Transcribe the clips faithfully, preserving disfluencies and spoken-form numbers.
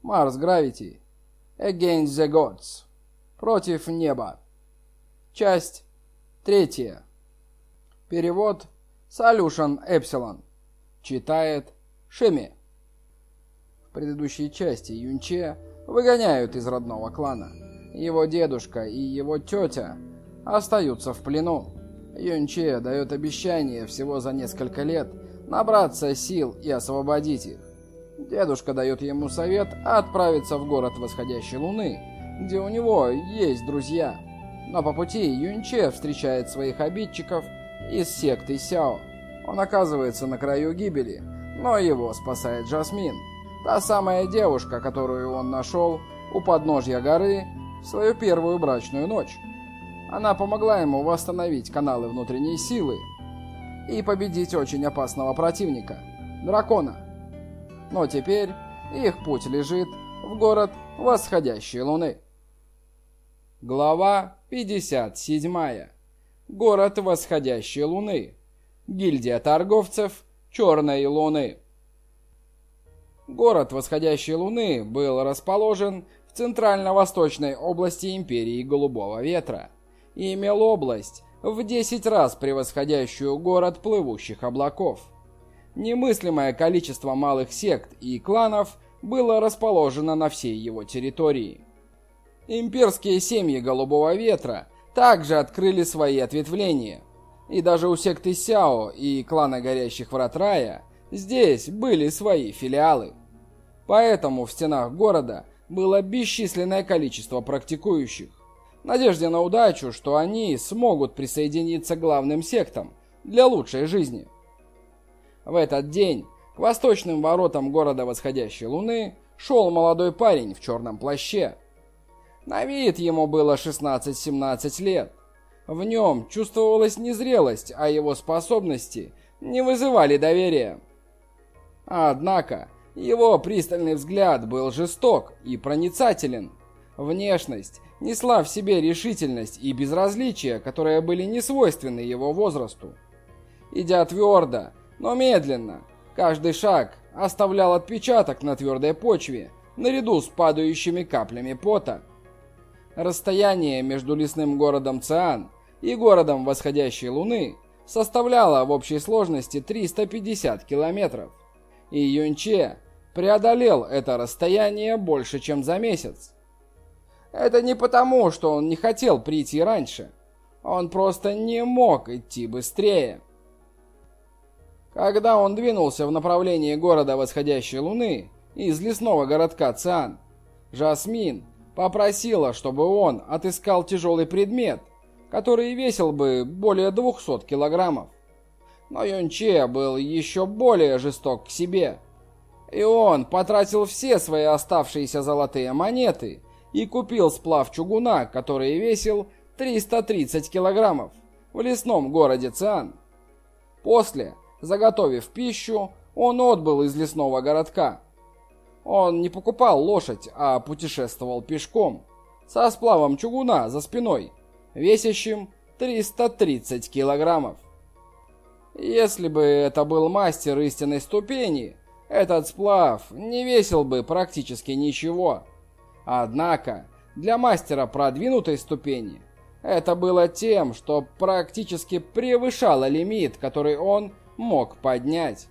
Mars Gravity. Against the Gods. Против неба. Часть третья. Перевод Solution Epsilon. Читает Шими. В предыдущей части Юнче выгоняют из родного клана. Его дедушка и его тетя остаются в плену. Юнче дает обещание всего за несколько лет набраться сил и освободить их. Дедушка дает ему совет отправиться в город восходящей луны, где у него есть друзья. Но по пути Юнче встречает своих обидчиков из секты Сяо. Он оказывается на краю гибели, но его спасает Жасмин, та самая девушка, которую он нашел у подножья горы в свою первую брачную ночь. Она помогла ему восстановить каналы внутренней силы и победить очень опасного противника – дракона. Но теперь их путь лежит в город восходящей луны. Глава пятьдесят семь. Город восходящей луны. Гильдия торговцев Черной луны. Город восходящей луны был расположен в центрально-восточной области империи Голубого ветра и имел область в десять раз превосходящую город плывущих облаков. Немыслимое количество малых сект и кланов было расположено на всей его территории. Имперские семьи Голубого ветра также открыли свои ответвления, и даже у секты Сяо и клана Горящих Врат Рая здесь были свои филиалы. Поэтому в стенах города было бесчисленное количество практикующих, в надежде на удачу, что они смогут присоединиться к главным сектам для лучшей жизни. В этот день к восточным воротам города восходящей луны шел молодой парень в черном плаще. На вид ему было шестнадцать-семнадцать лет. В нем чувствовалась незрелость, а его способности не вызывали доверия. Однако его пристальный взгляд был жесток и проницателен. Внешность несла в себе решительность и безразличие, которые были несвойственны его возрасту. Идя твердо, но медленно, каждый шаг оставлял отпечаток на твердой почве, наряду с падающими каплями пота. Расстояние между лесным городом Циан и городом восходящей луны составляло в общей сложности триста пятьдесят километров, и Юнче преодолел это расстояние больше, чем за месяц. Это не потому, что он не хотел прийти раньше, он просто не мог идти быстрее. Когда он двинулся в направлении города восходящей луны из лесного городка Циан, Жасмин попросила, чтобы он отыскал тяжелый предмет, который весил бы более двухсот килограммов. Но Юнче был еще более жесток к себе, и он потратил все свои оставшиеся золотые монеты и купил сплав чугуна, который весил триста тридцать килограммов, в лесном городе Циан. После, заготовив пищу, он отбыл из лесного городка. Он не покупал лошадь, а путешествовал пешком, со сплавом чугуна за спиной, весящим триста тридцать килограммов. Если бы это был мастер истинной ступени, этот сплав не весил бы практически ничего. Однако, для мастера продвинутой ступени, это было тем, что практически превышало лимит, который он мог поднять.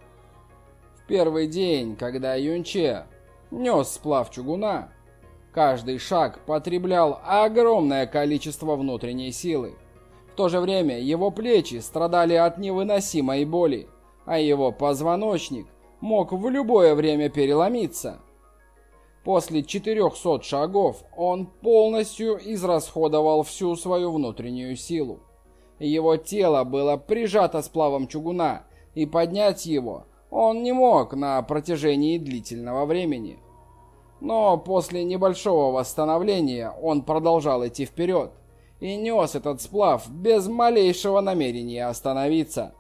В первый день, когда Юнче нес сплав чугуна, каждый шаг потреблял огромное количество внутренней силы. В то же время его плечи страдали от невыносимой боли, а его позвоночник мог в любое время переломиться. После четырехсот шагов он полностью израсходовал всю свою внутреннюю силу. Его тело было прижато сплавом чугуна, и поднять его он не мог на протяжении длительного времени. Но после небольшого восстановления он продолжал идти вперед и нес этот сплав без малейшего намерения остановиться.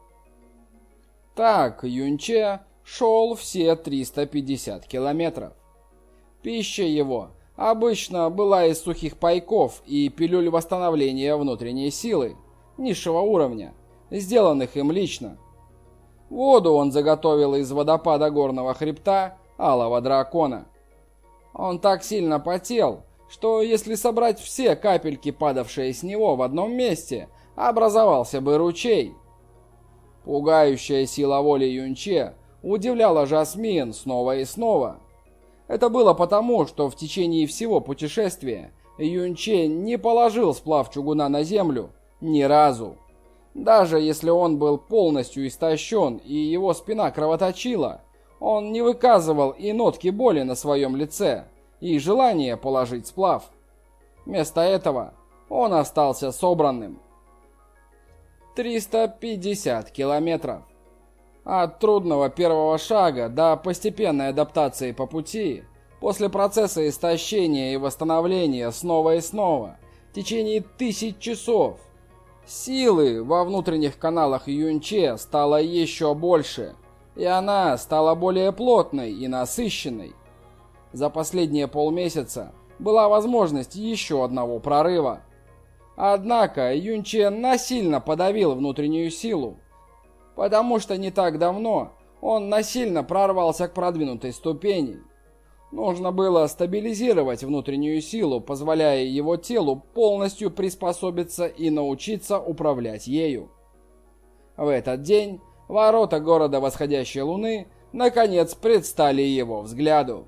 Так Юнче шел все триста пятьдесят километров. Пища его обычно была из сухих пайков и пилюль восстановления внутренней силы низшего уровня, сделанных им лично. Воду он заготовил из водопада горного хребта Алого Дракона. Он так сильно потел, что если собрать все капельки, падавшие с него в одном месте, образовался бы ручей. Пугающая сила воли Юнче удивляла Жасмин снова и снова. Это было потому, что в течение всего путешествия Юнче не положил сплав чугуна на землю ни разу. Даже если он был полностью истощен и его спина кровоточила, он не выказывал и нотки боли на своем лице и желания положить сплав. Вместо этого он остался собранным. триста пятьдесят километров. От трудного первого шага до постепенной адаптации по пути, после процесса истощения и восстановления снова и снова, в течение тысяч часов, силы во внутренних каналах Юнче стало еще больше, и она стала более плотной и насыщенной. За последние полмесяца была возможность еще одного прорыва. Однако Юнче насильно подавил внутреннюю силу, потому что не так давно он насильно прорвался к продвинутой ступени. Нужно было стабилизировать внутреннюю силу, позволяя его телу полностью приспособиться и научиться управлять ею. В этот день ворота города восходящей луны наконец предстали его взгляду.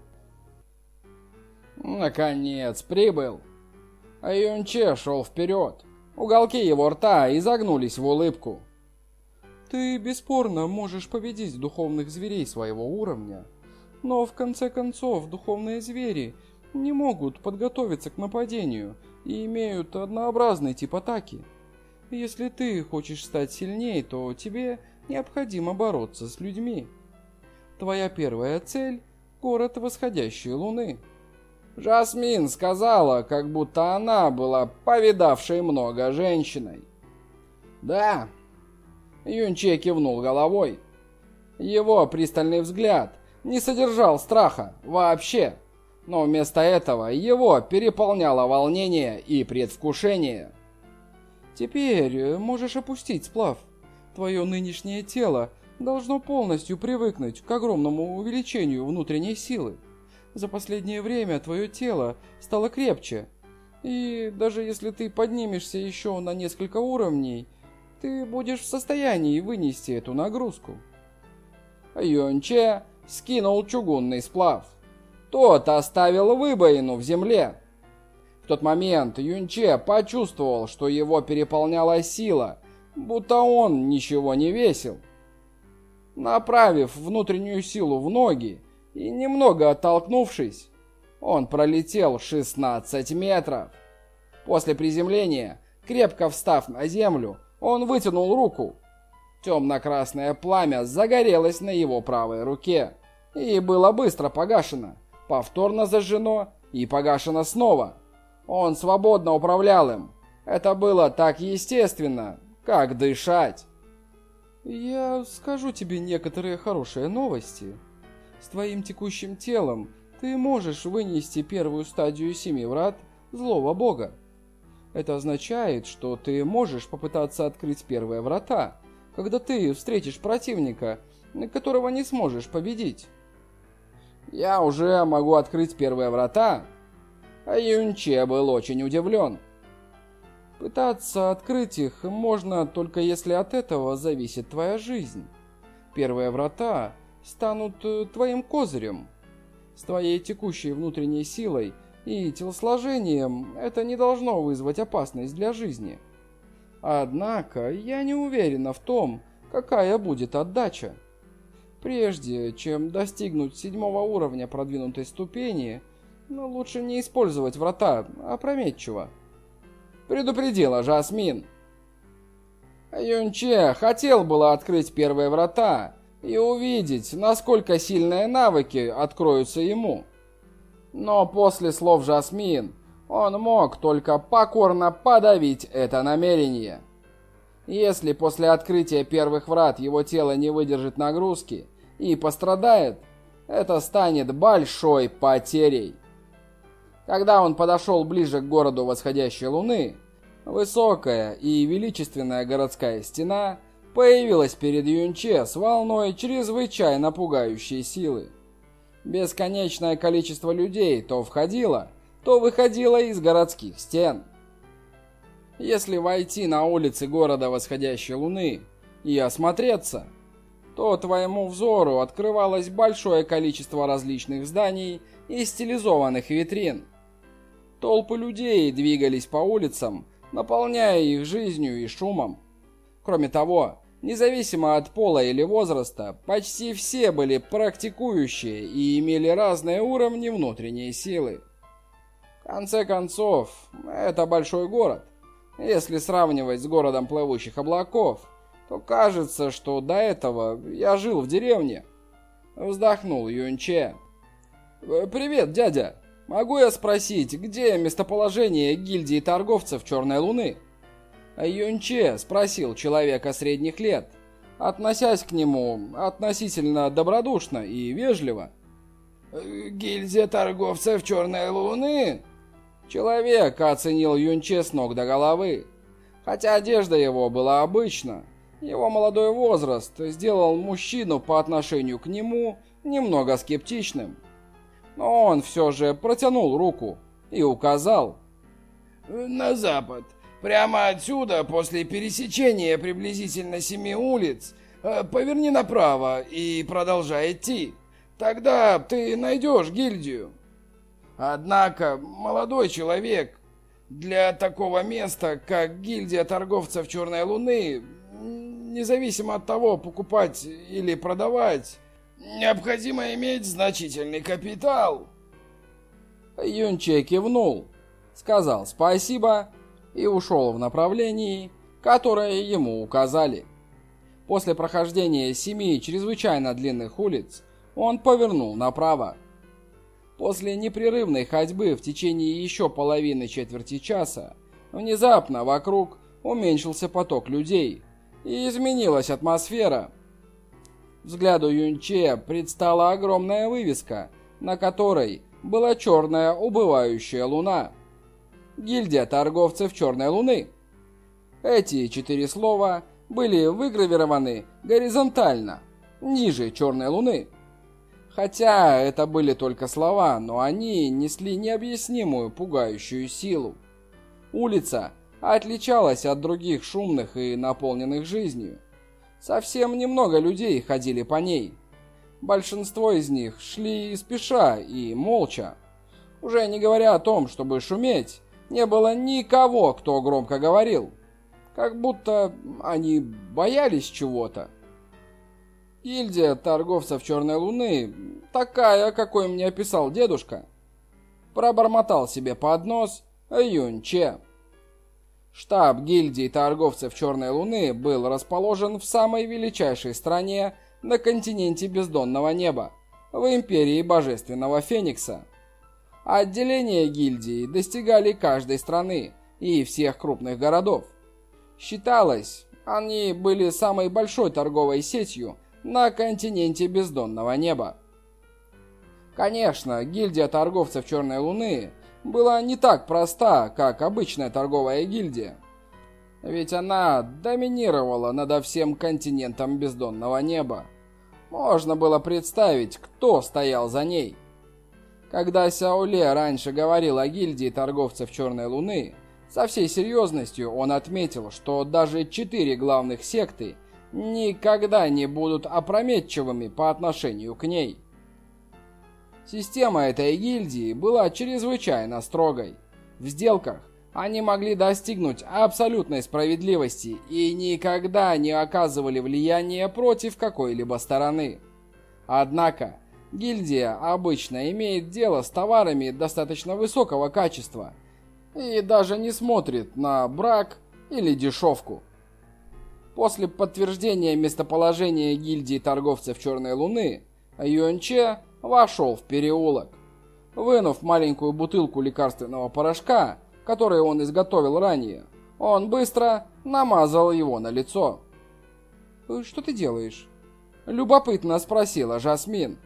Наконец прибыл. А Юнче шел вперед. Уголки его рта изогнулись в улыбку. Ты бесспорно можешь победить духовных зверей своего уровня, но в конце концов духовные звери не могут подготовиться к нападению и имеют однообразный тип атаки. Если ты хочешь стать сильнее, то тебе необходимо бороться с людьми. Твоя первая цель – город восходящей луны. Жасмин сказала, как будто она была повидавшей много женщиной. Да. Юнче кивнул головой. Его пристальный взгляд не содержал страха вообще, но вместо этого его переполняло волнение и предвкушение. Теперь можешь опустить сплав. Твое нынешнее тело должно полностью привыкнуть к огромному увеличению внутренней силы. За последнее время твое тело стало крепче, и даже если ты поднимешься еще на несколько уровней, ты будешь в состоянии вынести эту нагрузку. Юнче скинул чугунный сплав. Тот оставил выбоину в земле. В тот момент Юнче почувствовал, что его переполняла сила, будто он ничего не весил. Направив внутреннюю силу в ноги и немного оттолкнувшись, он пролетел шестнадцать метров. После приземления, крепко встав на землю, он вытянул руку. Темно-красное пламя загорелось на его правой руке и было быстро погашено, повторно зажжено и погашено снова. Он свободно управлял им. Это было так естественно, как дышать. Я скажу тебе некоторые хорошие новости. С твоим текущим телом ты можешь вынести первую стадию семи врат злого бога. Это означает, что ты можешь попытаться открыть первые врата, когда ты встретишь противника, которого не сможешь победить. Я уже могу открыть первые врата? А Юнче был очень удивлен. Пытаться открыть их можно только если от этого зависит твоя жизнь. Первые врата станут твоим козырем. С твоей текущей внутренней силой и телосложением это не должно вызвать опасность для жизни. Однако я не уверена в том, какая будет отдача. Прежде чем достигнуть седьмого уровня продвинутой ступени, но лучше не использовать врата опрометчиво. Предупредила Жасмин. Юнче хотел было открыть первые врата и увидеть, насколько сильные навыки откроются ему. Но после слов Жасмин он мог только покорно подавить это намерение. Если после открытия первых врат его тело не выдержит нагрузки и пострадает, это станет большой потерей. Когда он подошел ближе к городу восходящей луны, высокая и величественная городская стена появилась перед Юнче с волной чрезвычайно пугающей силы. Бесконечное количество людей то входило, то выходило из городских стен. Если войти на улицы города восходящей луны и осмотреться, то твоему взору открывалось большое количество различных зданий и стилизованных витрин. Толпы людей двигались по улицам, наполняя их жизнью и шумом. Кроме того, независимо от пола или возраста, почти все были практикующие и имели разные уровни внутренней силы. В конце концов, это большой город. Если сравнивать с городом плывущих облаков, то кажется, что до этого я жил в деревне. Вздохнул Юнче. «Привет, дядя. Могу я спросить, где местоположение гильдии торговцев Черной Луны?» Юнче спросил человека средних лет, относясь к нему относительно добродушно и вежливо. «Гильдия торговцев Черной Луны?» Человек оценил Юнче с ног до головы. Хотя одежда его была обычна, его молодой возраст сделал мужчину по отношению к нему немного скептичным. Но он все же протянул руку и указал. «На запад. Прямо отсюда, после пересечения приблизительно семи улиц, поверни направо и продолжай идти. Тогда ты найдешь гильдию. Однако, молодой человек, для такого места, как гильдия торговцев Черной Луны, независимо от того, покупать или продавать, необходимо иметь значительный капитал». Юнче кивнул, сказал спасибо и ушел в направлении, которое ему указали. После прохождения семи чрезвычайно длинных улиц он повернул направо. После непрерывной ходьбы в течение еще половины четверти часа внезапно вокруг уменьшился поток людей и изменилась атмосфера. Взгляду Юнче предстала огромная вывеска, на которой была черная убывающая луна. Гильдия торговцев Черной Луны. Эти четыре слова были выгравированы горизонтально, ниже Черной Луны. Хотя это были только слова, но они несли необъяснимую пугающую силу. Улица отличалась от других шумных и наполненных жизнью. Совсем немного людей ходили по ней. Большинство из них шли спеша и молча. Уже не говоря о том, чтобы шуметь, не было никого, кто громко говорил. Как будто они боялись чего-то. Гильдия торговцев Черной Луны, такая, какой мне описал дедушка, пробормотал себе под нос Юнче. Штаб гильдии торговцев Черной Луны был расположен в самой величайшей стране на континенте бездонного неба, в империи Божественного Феникса. Отделения гильдии достигали каждой страны и всех крупных городов. Считалось, они были самой большой торговой сетью на континенте бездонного неба. Конечно, гильдия торговцев Черной Луны была не так проста, как обычная торговая гильдия. Ведь она доминировала над всем континентом бездонного неба. Можно было представить, кто стоял за ней. Когда Сяоле раньше говорил о гильдии торговцев Черной Луны, со всей серьезностью он отметил, что даже четыре главных секты никогда не будут опрометчивыми по отношению к ней. Система этой гильдии была чрезвычайно строгой. В сделках они могли достигнуть абсолютной справедливости и никогда не оказывали влияния против какой-либо стороны. Однако, гильдия обычно имеет дело с товарами достаточно высокого качества и даже не смотрит на брак или дешевку. После подтверждения местоположения гильдии торговцев Черной Луны, Юнче вошел в переулок. Вынув маленькую бутылку лекарственного порошка, который он изготовил ранее, он быстро намазал его на лицо. «Что ты делаешь?» — любопытно спросила Жасмин.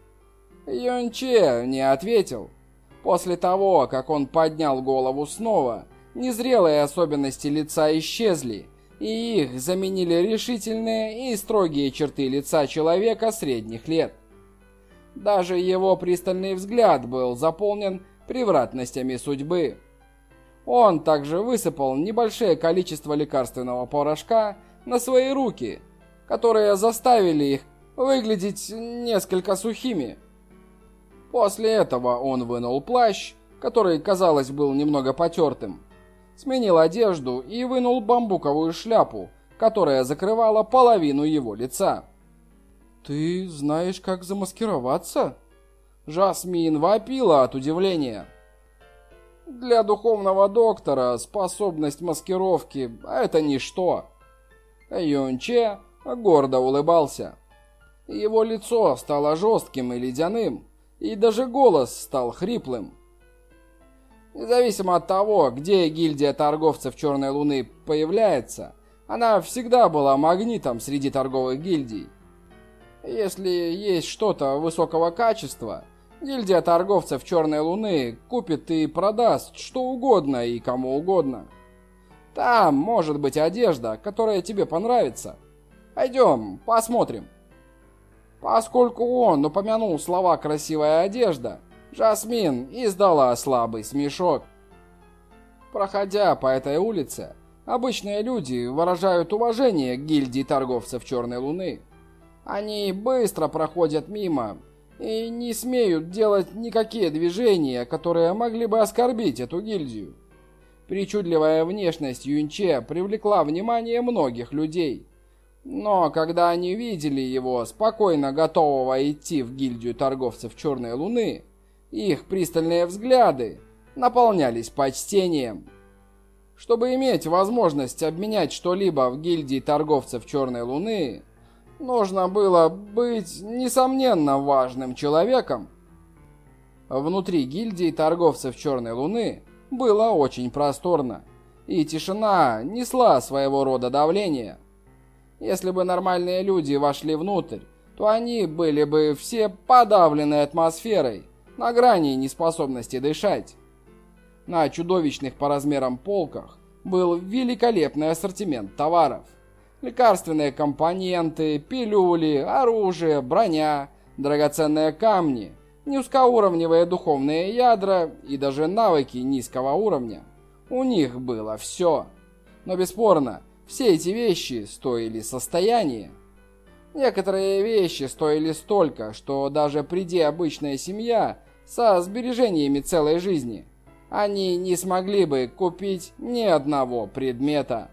Юнче не ответил. После того, как он поднял голову снова, незрелые особенности лица исчезли, и их заменили решительные и строгие черты лица человека средних лет. Даже его пристальный взгляд был заполнен превратностями судьбы. Он также высыпал небольшое количество лекарственного порошка на свои руки, которые заставили их выглядеть несколько сухими. После этого он вынул плащ, который, казалось, был немного потертым, сменил одежду и вынул бамбуковую шляпу, которая закрывала половину его лица. «Ты знаешь, как замаскироваться?» Жасмин вопила от удивления. Для духовного доктора способность маскировки – это ничто. Юнче гордо улыбался. Его лицо стало жестким и ледяным, и даже голос стал хриплым. Независимо от того, где гильдия торговцев Черной Луны появляется, она всегда была магнитом среди торговых гильдий. Если есть что-то высокого качества, гильдия торговцев Черной Луны купит и продаст что угодно и кому угодно. Там может быть одежда, которая тебе понравится. Пойдем, посмотрим. Поскольку он упомянул слова «красивая одежда», Жасмин издала слабый смешок. Проходя по этой улице, обычные люди выражают уважение к гильдии торговцев Черной Луны. Они быстро проходят мимо и не смеют делать никакие движения, которые могли бы оскорбить эту гильдию. Причудливая внешность Юнче привлекла внимание многих людей. Но когда они видели его спокойно готового идти в гильдию торговцев Черной Луны, их пристальные взгляды наполнялись почтением. Чтобы иметь возможность обменять что-либо в гильдии торговцев Черной Луны, нужно было быть, несомненно, важным человеком. Внутри гильдии торговцев Черной Луны было очень просторно, и тишина несла своего рода давление. Если бы нормальные люди вошли внутрь, то они были бы все подавлены атмосферой, на грани неспособности дышать. На чудовищных по размерам полках был великолепный ассортимент товаров. Лекарственные компоненты, пилюли, оружие, броня, драгоценные камни, низкоуровневые духовные ядра и даже навыки низкого уровня. У них было все. Но бесспорно, все эти вещи стоили состояние. Некоторые вещи стоили столько, что даже приди обычная семья со сбережениями целой жизни, они не смогли бы купить ни одного предмета.